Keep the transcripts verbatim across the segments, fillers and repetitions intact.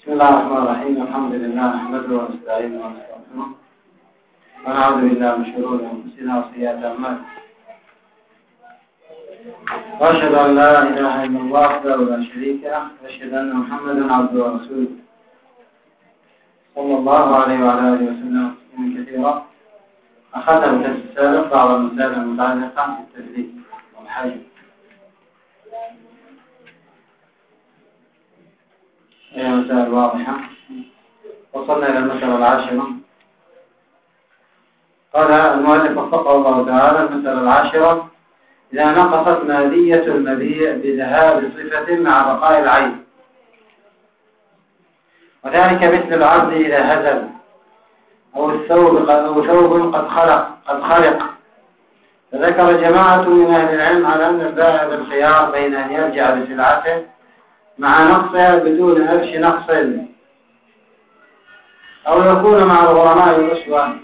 بسم الله الرحمن الرحيم. الحمد لله نحمده ونستعينه ونستغفره ونعوذ بالله من شرور انفسنا وسيئات اعمالنا، واشهد ان لا اله الا الله وحده لا شريك له، واشهد ان محمدا عبده ورسوله صلى الله عليه وعلى اله وسلم تسليما كثيرا. اخذنا في الدرس السابق بعض المسائل المتعلقه بالتثليث والحج. هي مسائل واضحة. وصلنا إلى المسألة العاشرة. قال المؤلف وفقه الله تعالى: المسألة العاشرة: إذا نقصت مادية المبيع بذهاب صفة مع بقاء العين، وذلك مثل العبد إذا هزل، أو الثوب أو ثوب قد خلق قد خلق فذكر جماعة من أهل العلم على أن البائع بالخيار بين أن يرجع بسلعته مع نقصها بدون أرش نقص، أو يكون مع الغرماء أسوة.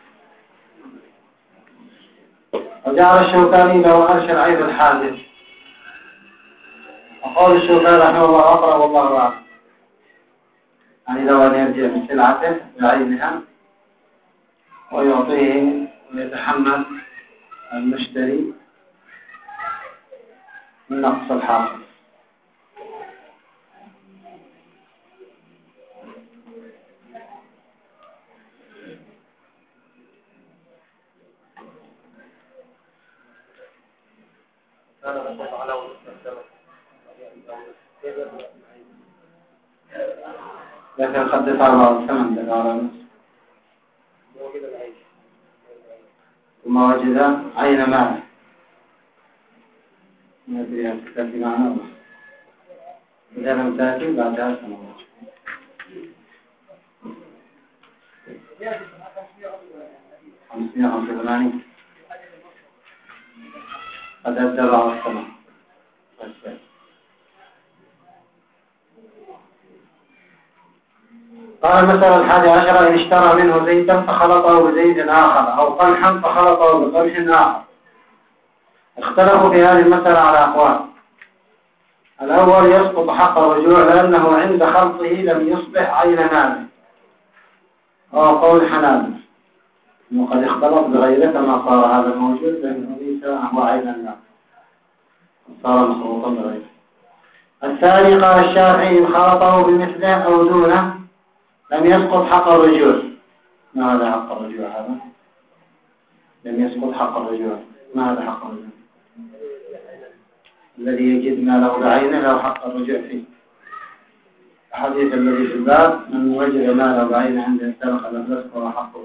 وجعل الشوكاني له أرش العيب الحادث، وقول الشوكاني رحمه الله أقرأ والله أعلم، يعني لو أن يرجع بسلعته بعينها ويعطيه ويتحمل المشتري من نقص الحاصل. لكن قد دفع بعض الثمن دفع نفسه ثم وجد عين مال ما فيها تكفي معنا، إذا لم تأتي بعدها سنوات. خمسمائة وخمسة وثمانين قد أدى بعض الثمن. قال المسألة الحادي عشر: إن اشترى منه زيتا فخلطه بزيت آخر، أو قمحا فخلطه بقمح آخر. اختلفوا في هذه المسألة على أقوال. الأول: يسقط حق الرجوع لأنه عند خلطه لم يصبح عين مال، وهو قول الحنابلة، وقد اختلط بغيره كما صار هذا الموجود، لأنه ليس هو عين المال، صار مخلوطا بغيره. الثاني: قال الشافعي: إن خلطه بمثله أو دونه لم يسقط حق الرجوع. ما هذا حق الرجوع؟ هذا لم يسقط حق الرجوع. ما هذا حق الرجوع؟ الذي يجد ماله بعينه له حق الرجوع فيه. الحديث الذي في الباب: من وجد ماله بعينه عند السرقة لم يسقط حقه.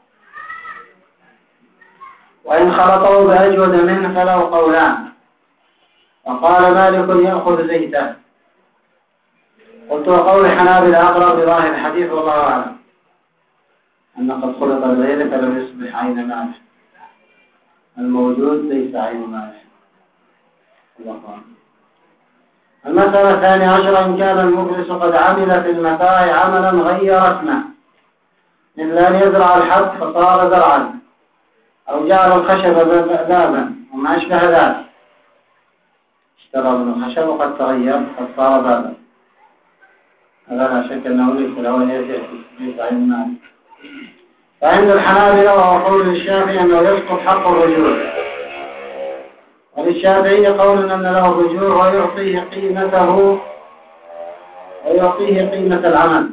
وإن خلطه بأجود منه فله قولان. وقال مالك: يأخذ زيته. قلت: وقول الحنابلة أقرب لظاهر الحديث والله أعلم، أن قد خلط بغيره فلم يصبح عين ماله، الموجود ليس عين ماله. الله أعلم. المسألة الثانية عشرة: إن كان المفلس قد عمل في المتاع عملا غير اسمه، مثل أن يزرع الحب فصار زرعا، أو جعل الخشب بابا وما أشبه ذلك. اشترى من الخشب وقد تغير قد صار بابا، هذا لا شك أنه ليس له أن يرجع في عين مال. فعند الحنابلة وهو قول الشافعي أنه يسقط حق الرجوع، وللشافعي قول أن له الرجوع ويعطيه قيمته ويعطيه قيمة العمل.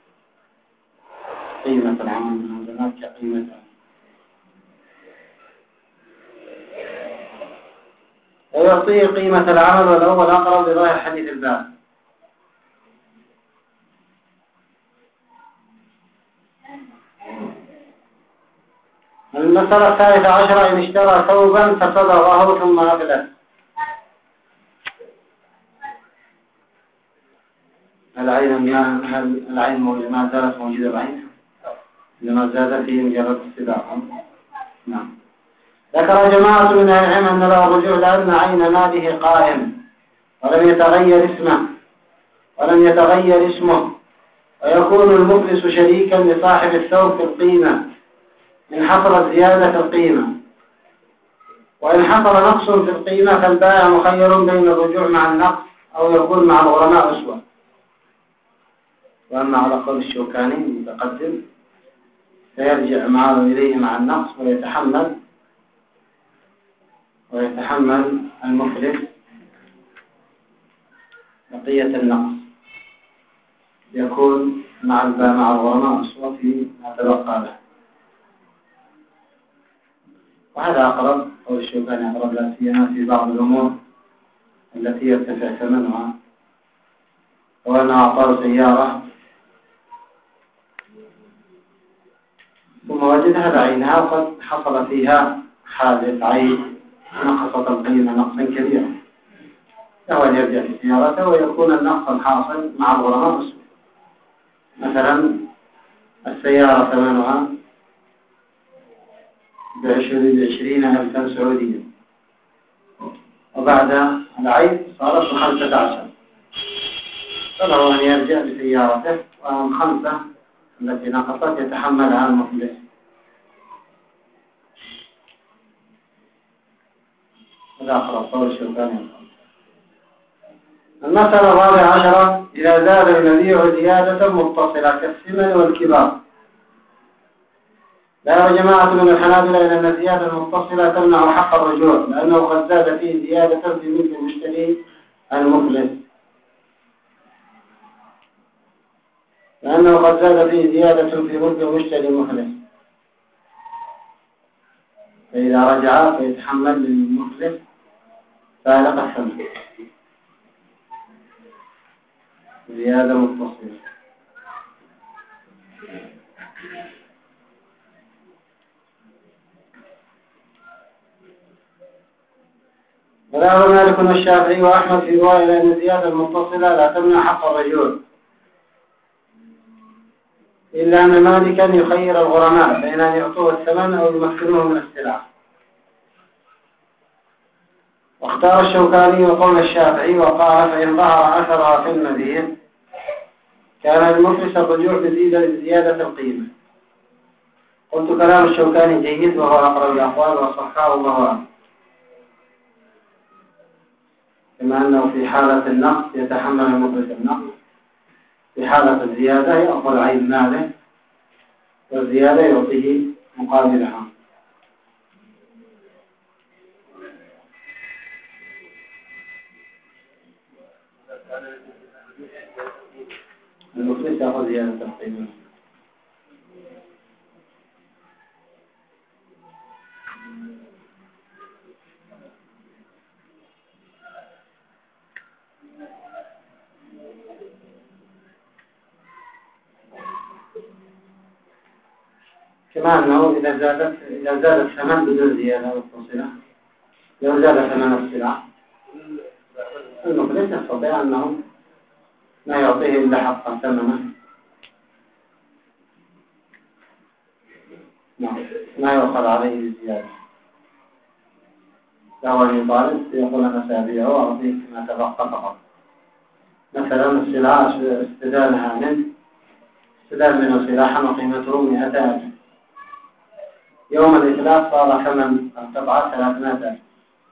قيمة العمل هناك قيمة، ويعطيه قيمة العمل، والأول أقرب لظاهر حديث الباب. المسألة الثالثة عشرة: إن اشترى ثوبا فصبغه ثم أفلس. العين هل العين ما زالت موجودة بعينها؟ لما زاد فيه مجرد السباق. نعم. ذكر جماعة من أهل العلم أن له الرجوع لأن عين ماله قائم ولم يتغير اسمه ولم يتغير اسمه، ويكون المفلس شريكا لصاحب الثوب في القيمة إن حصلت زيادة في القيمة، وإن حصل نقص في القيمة فالبائع مخير بين الرجوع مع النقص أو يكون مع الغرماء أسوة. وأما على قول الشوكاني المتقدم فيرجع معه إليه مع النقص ويتحمل ويتحمل المفلس بقية النقص، يكون مع الباء مع الغرماء أسوة في ما تبقى له. وهذا أقرب قول الشوكاني أقرب لا سيما في بعض الأمور التي يرتفع ثمنها، وأنه أعطاه سيارة ثم وجدها بعينها وقد حصل فيها حادث عيب نقصت القيمة نقصا كبيرا، فهو أن يرجع في سيارته ويكون النقص الحاصل مع الغرماء أسوأ. مثلا السيارة ثمنها بعشرين ألفا سعوديا، وبعد العيب صارت بخمسة عشر، فله أن يرجع بسيارته والخمسة التي نقصت يتحملها المفلس. هذا أقرب قول الشوكاني. المسألة الرابعة عشرة: إذا زاد المبيع زيادة متصلة كالثمن والكبار. ذهب جماعة من الحنابلة إلى أن الزيادة المتصلة تمنع حق الرجوع، لأنه قد زاد فيه زيادة في ملك المشتري المفلس لأنه قد زاد فيه زيادة في ملك المشتري المفلس فإذا رجع فيتحمل المفلس فارق الثمن. زيادة متصلة. وذهب مالك والشافعي وأحمد في رواية إلى أن الزيادة المتصلة لا تمنع حق الرجوع، إلا أن مالكا يخير الغرماء بين أن يعطوه الثمن أو يمكنوه من السلعة. واختار الشوكاني قول الشافعي وقال: فإن ظهر أثرها في المبيع كان للمفلس الرجوع بزيادة القيمة. قلت كلام الشوكاني جيد وهو أقرب الأقوال وصححه الله عنه، كما أنه في حالة النقص يتحمل المفلس النقص، في حالة الزيادة يأخذ عين ماله والزيادة يعطيه مقابلها. المفلس يأخذ زيادة القيمة. كما أنه إذا زادت إذا زاد الثمن بدون زيادة متصلة، لو زاد ثمن السلعة المفلس يستطيع أنه ما يعطيه إلا حق ثمنه، ما يؤخذ عليه الزيادة، فهو أن يطالب يقول أنا سأبيعه وأعطيك ما تبقى فقط. مثلا السلعة استدانها منه استدان منه سلاحا وقيمته مئة ألف، يوم الإتلاف صار ثمن القطعة ثلاثمائة ألف،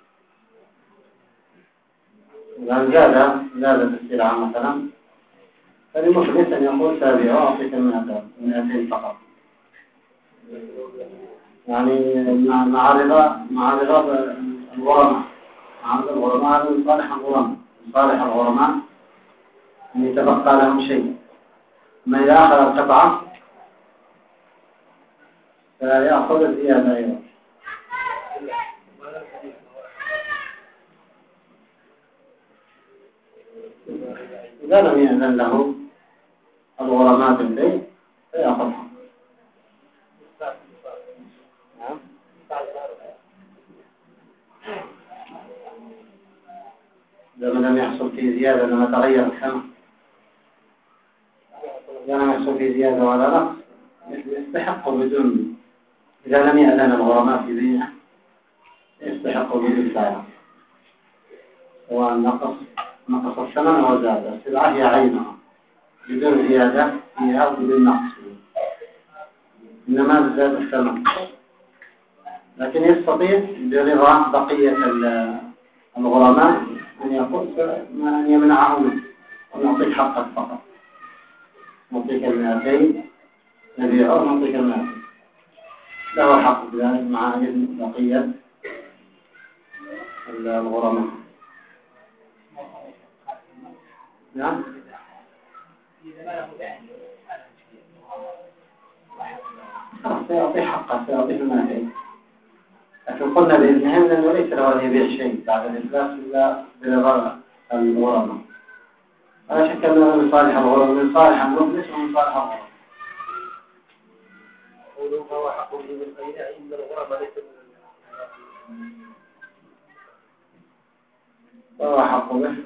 إذا زاد زادت السلعة مثلا فالمفلس أن يقول سأبيعه وأعطيك مئتين فقط، يعني مع رضا مع رضا الغرماء، مع رضا الغرماء هذا من صالح الغرماء، من صالح الغرماء أن يتبقى لهم شيء. ما إذا أخذ القطعة فيأخذ الزيادة أيضا. إذا لم يأذن له الغرماء بالبيع فيأخذها. إذا لم يحصل فيه زيادة لما تغير الثمن، إذا لم يحصل فيه زيادة ولا نقص يستحق بدون، إذا لم يأذن الغرماء في بيعه يستحق بدون سعر، سواء نقص نقص الثمن أو زاد، السلعة هي عينها بدون زيادة فيها وبدون نقص إنما زاد الثمن، لكن يستطيع برضا بقية الغرماء أن يقول أن يمنعهم ونعطيك حقك فقط، نعطيك المئتين نبيعه ونعطيك المئتين، له حق بذلك مع إذن بقية الغرماء. نعم سيعطي حقه، سيعطيه المئتين، لكن قلنا بإذنهم لأنه ليس له أن يبيع شيء بعد الإفلاس إلا برضا الغرماء. لا شك أنه من صالح الغرماء، من صالح المفلس ومن صالح الغرماء. قولوا فهو حق به بالبينة إن الغرماء ليس فهو حق به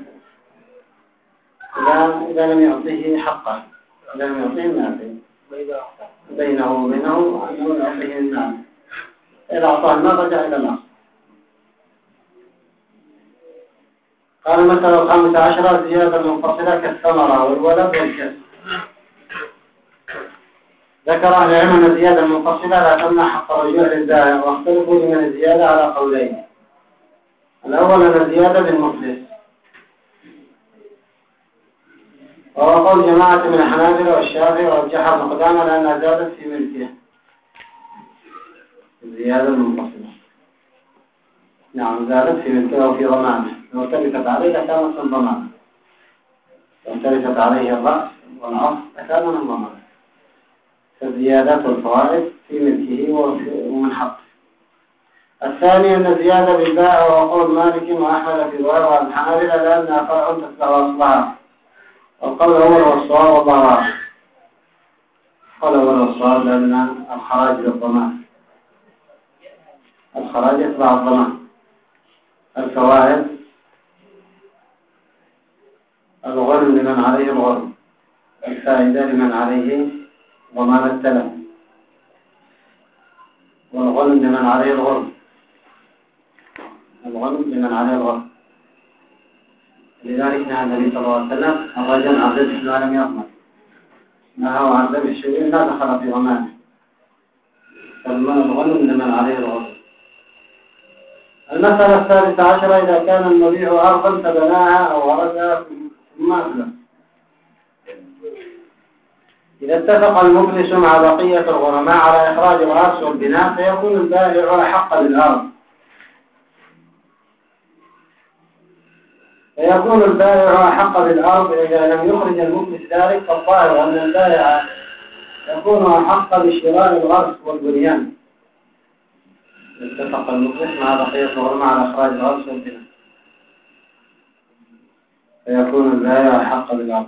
إذا إذا لم يعطيه حقه، إذا لم يعطيه المئتين بينه وبينه أنه يعطيه المال. إذا أعطاه المال رجع إلى الأصل. قال مثلا الخامسة عشرة زيادة منفصلة كالثمرة والولد والكسب. ذكر أهل العلم أن الزيادة المنفصلة لا تمنع حق الرجوع للبائع، واختلفوا لمن الزيادة على قولين. الأول أن الزيادة للمفلس، وهو قول جماعة من الحنابلة والشافعي ورجحها ابن قدامة لأنها زادت في ملكه. الزيادة المنفصلة نعم زادت في ملكه وفي ضمانه، لو تلفت عليه لكانت من ضمانه، لو تلفت عليه الرأس والعصر لكان من ضمانه. فالزيادات والفوائد في ملكه ومن حقه. الثاني أن الزيادة بالبائع وهو قول مالك وأحمد في رواية عن الحنابلة لأنها فرع تتبع أصلها. القول الأول والصواب والله أعلم. القول الأول والصواب لأن الخراج للضمان، الخراج يتبع الضمان. الفوائد الغرم لمن عليه الغرم، الفائدة لمن عليه ضمان التلف، والغرم لمن عليه الغرم، الغرم لمن عليه الغرم. لذلك نهى النبي صلى الله عليه وسلم الرجل عن ذبح ما لم يضمن، نهى عن ذبح شيء لا دخل في ضمانه، فالغرم لمن عليه الغرم. المسألة الثالثة عشرة إذا كان المبيع أرضا فبناها أو غرسها ثم أفلس. إذا اتفق المفلس مع بقية الغرماء على إخراج الغرس والبناء فيكون البائع أحق بالأرض، فيكون البائع أحق بالأرض إذا لم يخرج المفلس ذلك، فالظاهر أن البائع يكون أحق بشراء الغرس والبنيان. اتفق المفلس مع بقية الغرماء على إخراج الغرس والبناء فيكون البائع أحق بالأرض.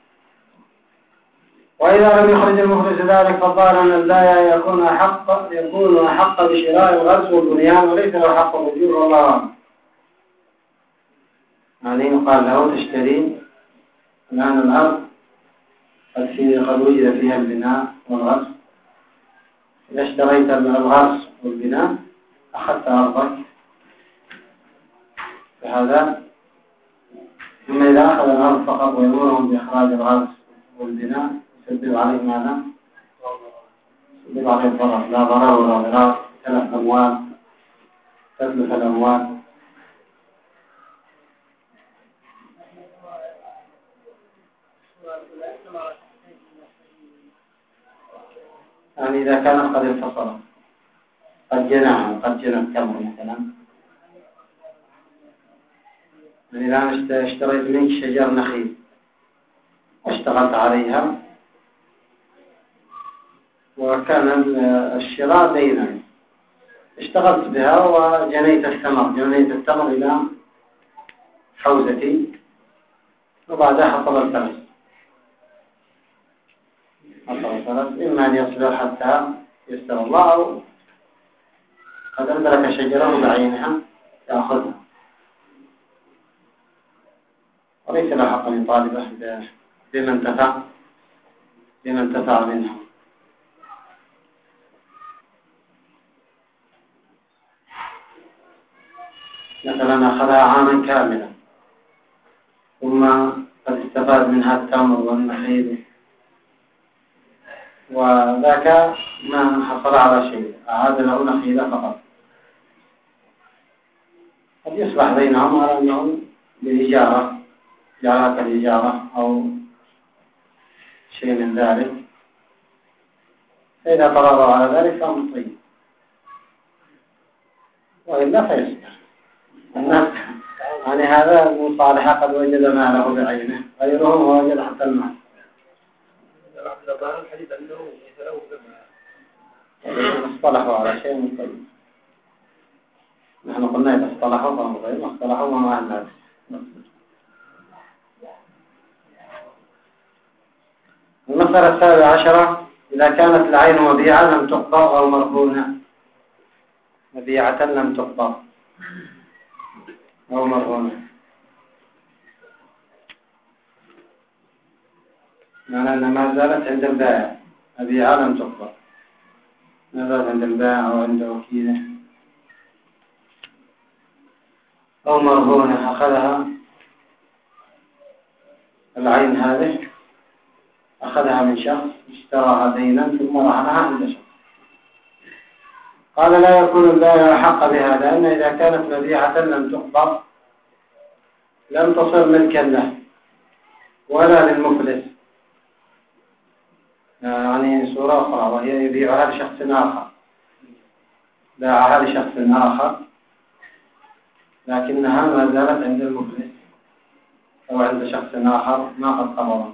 وإذا لم يخرج المفلس ذلك فالظاهر أن البائع يكون أحق يكون أحق بشراء الغرس والبنيان وليس له حق الرجوع والله أعلم. يعني يقال له تشتري الآن الأرض قد قد وجد فيها البناء والغرس، إذا اشتريت الغرس والبناء أخذت أرضك فهذا. ثم إذا أخذ الأرض فقط ويأمرهم بإخراج الغرس والبناء يسبب عليه ماذا؟ يسبب عليه ضرر، لا ضرر ولا ضرار، تلف أموال، تتلف الأموال. يعني إذا كانت قد انفصلت، قد جناها قد جنت تمر مثلا، يعني الآن اشتريت منك شجر نخيل واشتغلت عليها وكان الشراء دينا، اشتغلت بها وجنيت الثمر جنيت الثمر إلى حوزتي وبعدها حصل الفلس، حصل الفلس إما أن يصبر حتى يستر الله أو قد أمتلك شجرة بعينها يأخذها وليس له حق أن يطالبه بما انتفع بما انتفع منها. مثلا أخذها عاما كاملا ثم قد استفاد منها التمر والنخيل وذاك ما حصل على شيء، أعاد له نخيل فقط، قد يصبح بينهم على أنهم بالإجارة جعلها كالإجارة أو شيء من ذلك، فإذا تراضوا على ذلك فهم طيب، وإلا فيصبر الناس. يعني هذا من صالح قد وجد ماله بعينه، غيرهم وجد حتى المال. الحديث أنه اصطلحوا على شيء من طيب. نحن قلنا إذا اصطلحوا فهم طيب، اصطلحوا وما أهل. المسألة السابعة عشرة: إذا كانت العين مبيعة لم تقبض أو مرهونة. مبيعة لم تقبض أو مرهونة، معنى أنها ما زالت عند البائع. مبيعة لم تقبض، ما زالت عند البائع أو عند وكيله. أو مرهونة، أخذها العين هذه، أخذها من شخص اشتراها دينا ثم رهنها عند شخص. قال: لا يكون البائع أحق بها، لأن إذا كانت مبيعة لم تقبض لم تصر ملكا له ولا للمفلس. يعني صورة أخرى، وهي يبيعها لشخص آخر، باعها لشخص آخر لكنها ما زالت عند المفلس أو عند شخص آخر ما قد قبضها،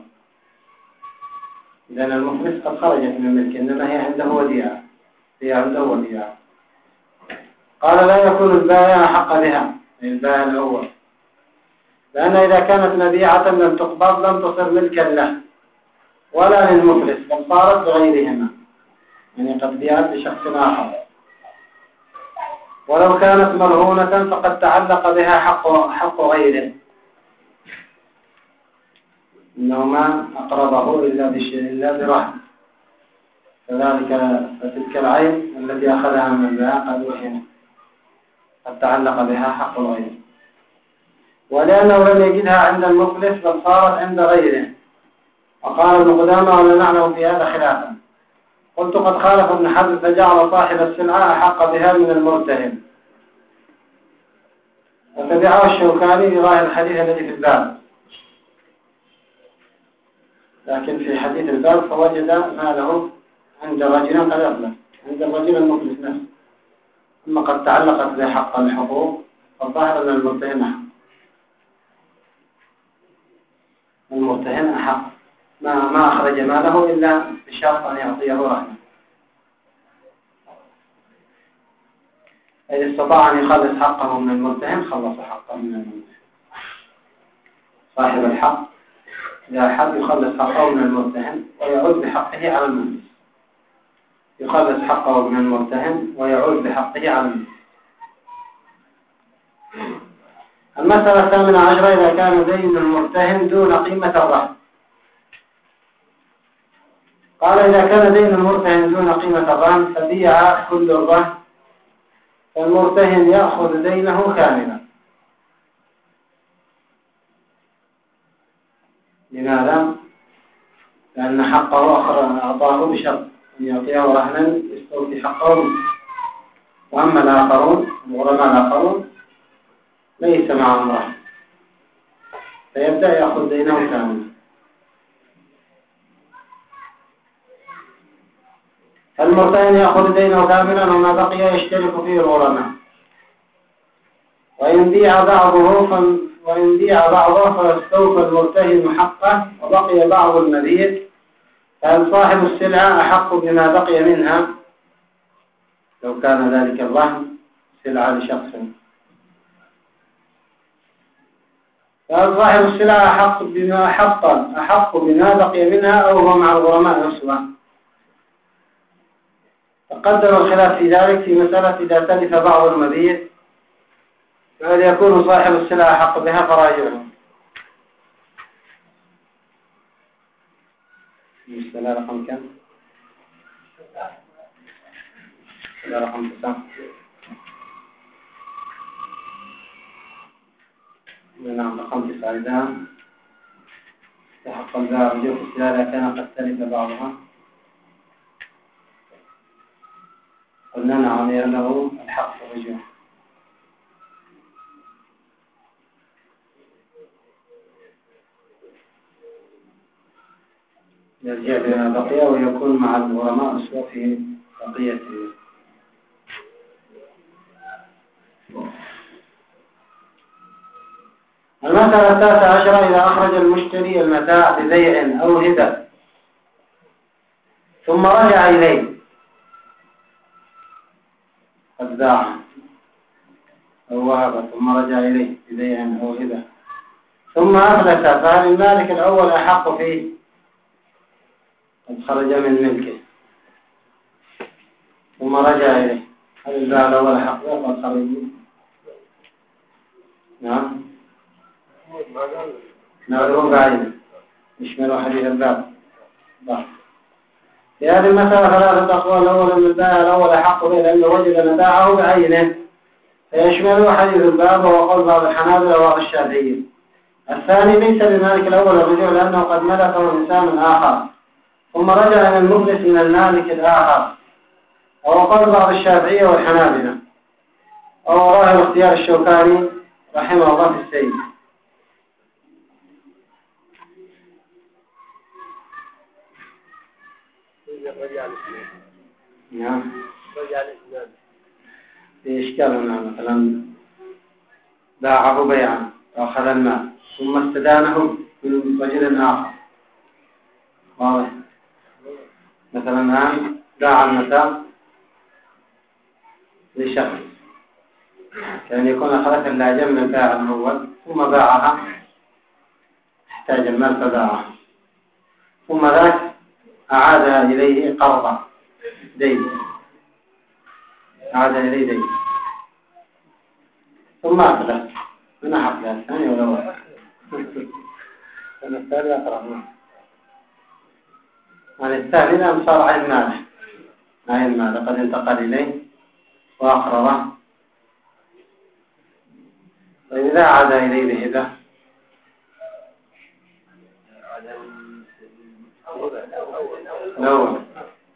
لأن المفلس قد خرجت من ملك، إنما هي عنده وديعة، هي عنده وديعة. قال: لا يكون البائع أحق بها، البائع الأول، لأن إذا كانت مبيعة لم تقبض لم تصر ملكا له ولا للمفلس، بل صارت لغيرهما، يعني قد بيعت لشخص آخر. ولو كانت مرهونة فقد تعلق بها حق حق غيره، إنه ما أقرضه إلا بشيء إلا برهن، كذلك فتلك العين التي أخذها من البائع قد وهن، قد تعلق بها حق غيره. ولأنه لم يجدها عند المفلس بل صارت عند غيره. وقال ابن قدامة: ولا نعلم في هذا خلافا. قلت: قد خالف ابن حزم فجعل صاحب السلعة أحق بها من المرتهن. وتبعه الشوكاني بظاهر الحديث الذي في الباب، لكن في حديث الباب فوجد ماله عند رجل قد أفلس، عند الرجل المفلس نفسه، ثم قد تعلقت به حق الحقوق، فالظاهر أن المرتهن أحق. المرتهن أحق، ما ما أخرج ماله إلا بشرط أن يعطيه رهنا. إذا استطاع أن يخلص حقه من المرتهن خلص حقه من المرتهن. صاحب الحق إذا حب يخلص حقه من المرتهن ويعود بحقه على المفلس، يخلص حقه من المرتهن ويعود بحقه على المفلس. المسألة الثامنة عشرة: إذا كان دين المرتهن دون قيمة الرهن. قال: إذا كان دين المرتهن دون قيمة الرهن فبيع كل الرهن، فالمرتهن يأخذ دينه كاملا. لماذا؟ لأن حقه أعطاه بشرط أن يعطيه رهنا يستوفي حقه منه. وأما الآخرون الغرماء الآخرون ليس معهم رهن، فيبدأ يأخذ دينه كاملا. المرتهن يأخذ دينه كاملا وما بقي يشترك فيه الغرماء. وإن بيع بعضه ف... وإن بيع بعضه فاستوفى المرتهن حقه وبقي بعض المبيع، فهل صاحب السلعة أحق بما بقي منها لو كان ذلك الرهن سلعة لشخص؟ فهل صاحب السلعة أحق بما أحق أحق بما بقي منها أو هو مع الغرماء نسوة؟ تقدم الخلاف في ذلك في مسألة إذا تلف بعض المبيع فهل يكون صاحب السلعة أحق بها؟ فراجعه. المسألة رقم كم؟ المسألة رقم تسعة. نعم رقم تسعة. إذا استحق البائع رجوع السلعة كان قد تلف بعضها، قلنا نعم له الحق في الرجوع. يرجع بما بقي ويكون مع الغرماء أسوأ في بقيته. المسألة التاسعة عشرة: إذا أخرج المشتري المتاع ببيع أو هبة ثم رجع إليه، قد باع أو وهب ثم رجع إليه ببيع أو هبة ثم أفلس، فهل المالك الأول أحق فيه؟ قد خرج من ملكه ثم رجع إليه، هل الباع الأول أحق فيه قد خرج منه؟ نعم نعرفه بعيدا يشمل حديث الباب. في هذه المسألة ثلاثة أقوال: الأول أن البائع الأول أحق به لأنه وجد متاعه بعينه، فيشمل حديث الباب وهو قول بعض الحنابلة وبعض الشافعية. الثاني: ليس للمالك الأول الرجوع لأنه قد ملكه إنسان آخر ثم رجع إلى المفلس من المالك الآخر، وهو قول بعض الشافعية والحنابلة، وهو ظاهر اختيار الشوكاني رحمه الله في السيد. نعم في إشكال هنا، مثلا باعه بيعا وأخذ المال ثم استدانه من رجل آخر، واضح؟ مثلا الآن باع المتاع لشخص كان يكون أخذت اللاجئ من البائع الأول ثم باعها، احتاج المال فباعها، ثم ذاك أعادها إليه قرضا دين، أعاد إليه دين ثم أفلس، من أحق له الثاني ولا هو؟ الثاني أقرب عن الثاني لأن صار عين ماله، عين ماله قد انتقل إليه وأقرضه. وإذا عاد إليه بهبة الأول،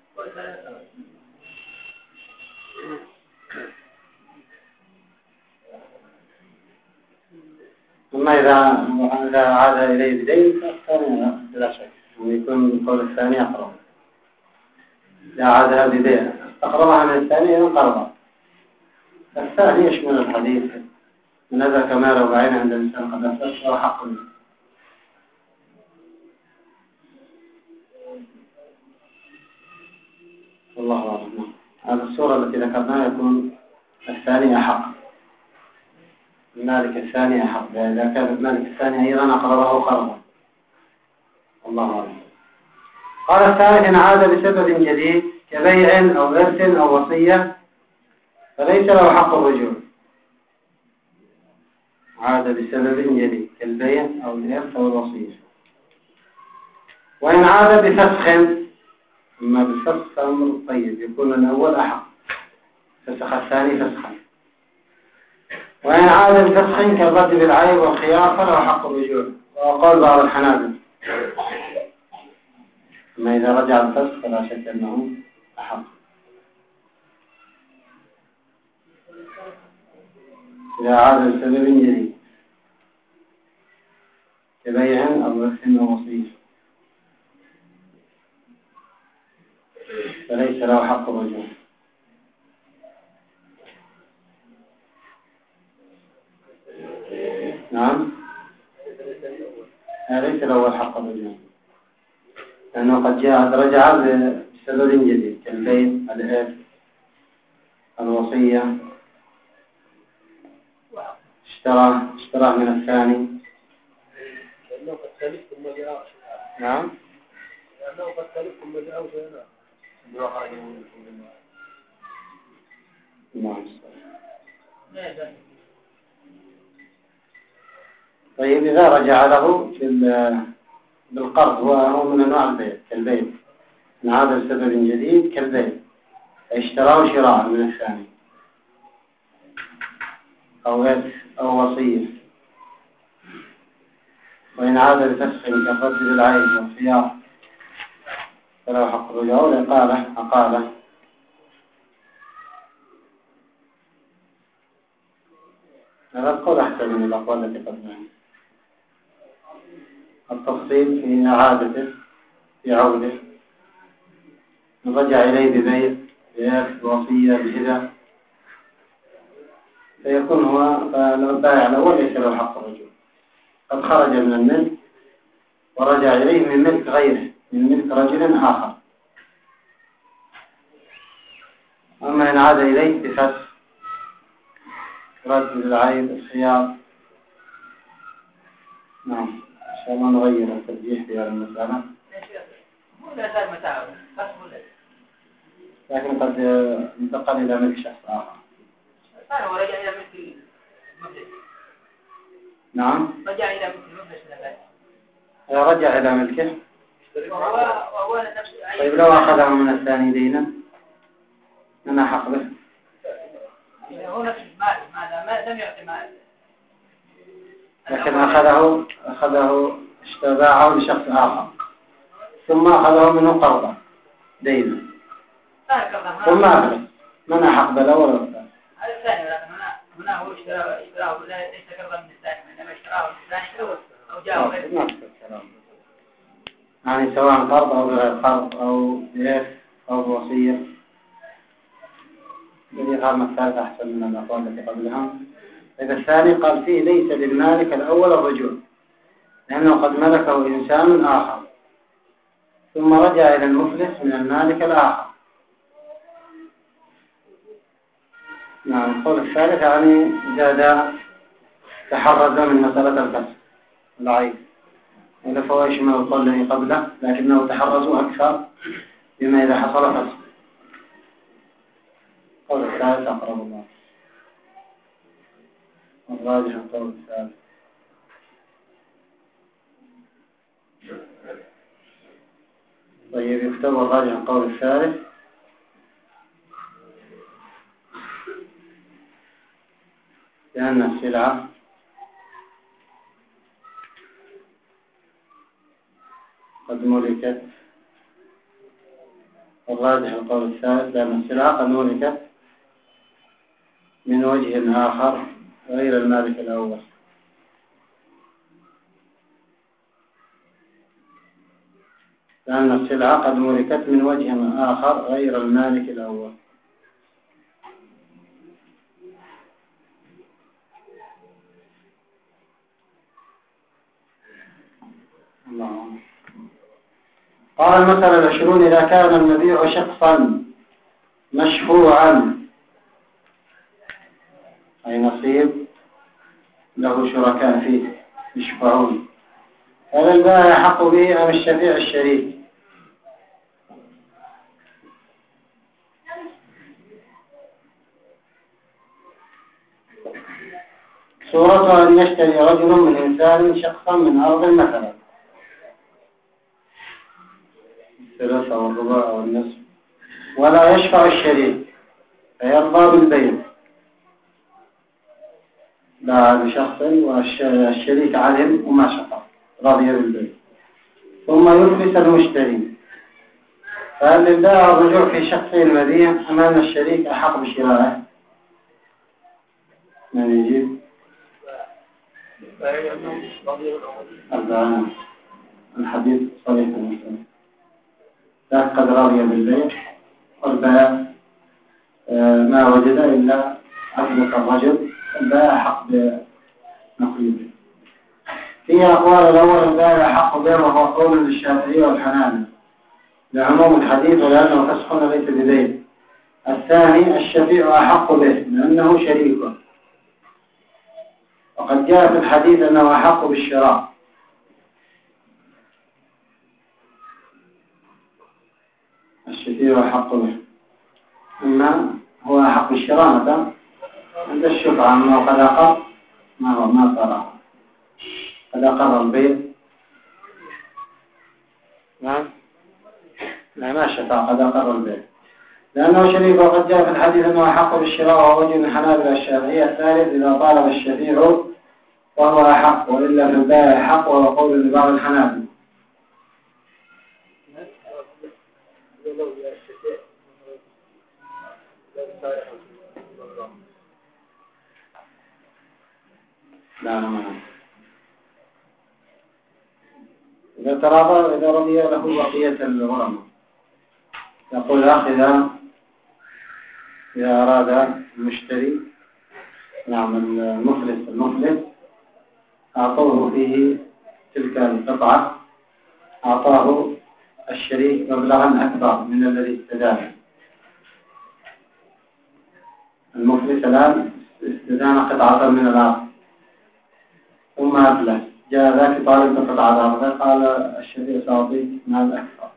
ثم إذا إذا عاد إليه بدين فالثاني بلا شك ويكون القول الثاني أقرب. إذا عادها بدين أقربها من الثاني قرضا. الثاني يشمل الحديث من هذا كماله بعين عند الإنسان قد أفلس أو حق منه. والله أعلم. هذه الصورة التي ذكرناها يكون الثاني أحق، المالك الثاني أحق، إذا كان المالك الثاني أيضا أقربه قرضا. الله أعلم. قال الثالث: إن عاد بسبب جديد كبيع أو إرث أو وصية فليس له حق الرجوع. عاد بسبب جديد كالبيع أو الإرث أو الوصية. وإن عاد بفسخ، أما بالفسخ فأمر طيب يكون الأول أحق، فسخ الثاني فسخا. وإن عاد بفسخ كالرد بالعيب والخيار فله حق الرجوع، وقال بعض الحنابلة. أما إذا رجع الفسخ فلا شك أنه أحق. إذا عاد بسبب جديد كبيع أو إرث أو وصية فليس له حق الرجوع. نعم، ليس له حق الرجوع لأنه قد جاء رجع بسبب جديد كالبيع، الإرث، الوصية، اشترى اشترى من الثاني. لأنه قد تلف ثم جاء. نعم، لأنه قد تلف ثم جاء وجاء. نعم. طيب إذا رجع له بالقرض وهو من أنواع البيع كالبيع، إن عاد بسبب جديد كالبيع اشتراه شراء من الثاني أو إرث أو وصية. وإن عاد بفسخ كالرد بالعين والخيار فله حق الرجوع والإقالة أقالة. هذا القول أحسن من الأقوال التي قبلها. التفصيل في إعادته في عوده، رجع إليه ببيع بإرث بوصية بهدى، فيكون هو البائع الأول ليس له حق الرجوع، قد خرج من الملك ورجع إليه من ملك غيره، من ملك رجل آخر. أما إن عاد إليه بفتح رد للعيب الخيار. نعم، إن شاء الله نغير الترجيح في هذه المسألة، لكن قد انتقل إلى ملك شخص آخر. ورجع إلى ملك المفلس. نعم، رجع إلى ملك المفلس. رجع إلى ملكه. وهو وهو نفس. طيب لو أخذه من الثاني دينا من أحق به؟ هو نفس المال، ماذا ما لم يعطي مال. لكن أخذه أخذه اشتباعه لشخص آخر، ثم أخذه منه قرضا دينا، ثم أخذه من أحق به الأول والثاني؟ هذا الثاني، ولكن هنا هنا هو اشتراه اشتراه ليس قرضا من الثاني، إنما اشتراه من الثاني أو أو جاء غيره. يعني سواء قرض أو بغير قرض أو بإرث أو بوصية. الذي قال مثال أحسن من الأقوال التي قبلها. إذا الثاني قال فيه ليس للمالك الأول الرجوع، لأنه قد ملكه إنسان آخر ثم رجع إلى المفلس من المالك الآخر. نعم، القول الثالث يعني زاد تحرز من مسألة الفسخ العيب، إذا فهو يشمل القول الذي قبله، لكنه تحرزوا أكثر بما إذا حصل فسخ. القول الثالث أقرب الله، الراجح القول الثالث. طيب، يكتب الراجح القول الثالث. لأن السلعة قد ملكت، الراجح القول الثالث لأن السلعة قد ملكت من وجه آخر غير المالك الأول. لأن السلعة قد ملكت من وجه آخر غير المالك الأول. الله. قال المسألة العشرون: إذا كان المبيع شخصا مشفوعا، أي نصيب له شركاء فيه يشفعون، هل البائع حق به أم الشفيع الشريك؟ صورتها أن يشتري رجل من إنسان شخصا من أرض مثلا الثلاثة أو الربع أو النصف، ولا يشفع الشريك فيرضى بالبيع، باع بشخص والشريك علم وما شفع، رضي بالبيع، ثم يفلس المشتري، فهل للبائع الرجوع في شخص المبيع أم أن الشريك أحق بشرائه؟ من يجيب؟ أربعين الحديث صريح المسلم، لا قد رضي بالبيع والبائع ما وجد إلا عجلة الرجل، البائع حق بنقيضه. في أقوال: الأول البائع حق به، وهو قول للشافعي والحنابلة لعموم الحديث ولأنه فسخ ليس ببيع. الثاني الشفيع أحق به لأنه شريكه، وقد جاء في الحديث أنه أحق بالشراء. الشفيع أحق به، أما هو أحق بالشراء متى؟ عند الشفعة، أما قد أقر ما هو ما صار قد أقر البيع. نعم، لا ما شفع، قد أقر البيع لأنه شريك، وقد جاء في الحديث أنه أحق بالشراء، وهو وجه من حنابلة الشافعية. الثالث إذا طالب الشفيع وهو أحق، وإلا في البائع حق، وهو قول لبعض الحنابلة. لا لا ما إذا والتراضى إذا رضي له بقية الغرماء. يقول الأخ إذا إذا أراد المشتري نعم المفلس المفلس أعطوه فيه تلك القطعة، أعطاه الشريك مبلغا أكبر من الذي استدانه. المفلس الآن استدان قطعة من الأرض ثم أفلس، جاء ذاك طالب بقطعة الأرض قال الشريك سأعطيك مال أكثر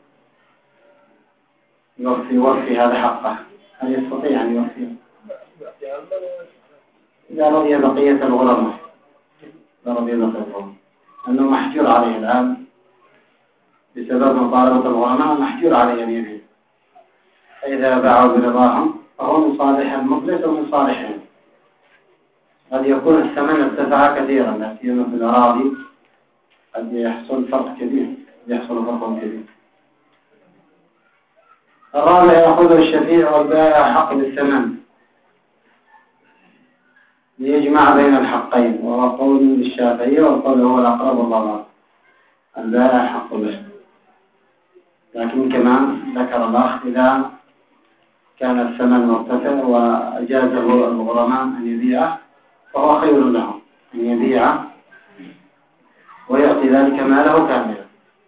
يوفي يوفي هذا حقه، هل يستطيع أن يوفيه؟ إذا رضي بقية الغرماء إذا رضي بقية الغرماء أنه محجور عليه الآن بسبب مطالبة الغرماء، محجور عليه أن يبيع، فإذا باعوا برضاهم فهو من صالح المفلس ومن صالحهم. قد يكون الثمن ارتفع كثيرا، لا سيما في الأراضي قد يحصل فرق كبير، يحصل فرق كبير. الرابع يأخذ الشفيع والبائع حق بالثمن ليجمع بين الحقين، وهو قول للشافعية والقول هو الأقرب والله البائع حق به. لكن كما ذكر الأخ إذا كان الثمن مرتفع وأجازه الغرماء أن يبيعه فهو خير له أن يبيعه ويعطي ذلك ماله كاملا.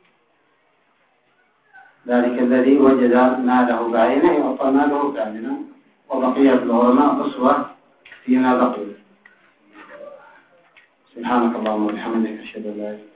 ذلك الذي وجد ماله بعينه يعطى ماله كاملا، وبقية الغرماء أسوة فيما بقي. سبحانك اللهم وبحمدك أشهد أن لا إله إلا أنت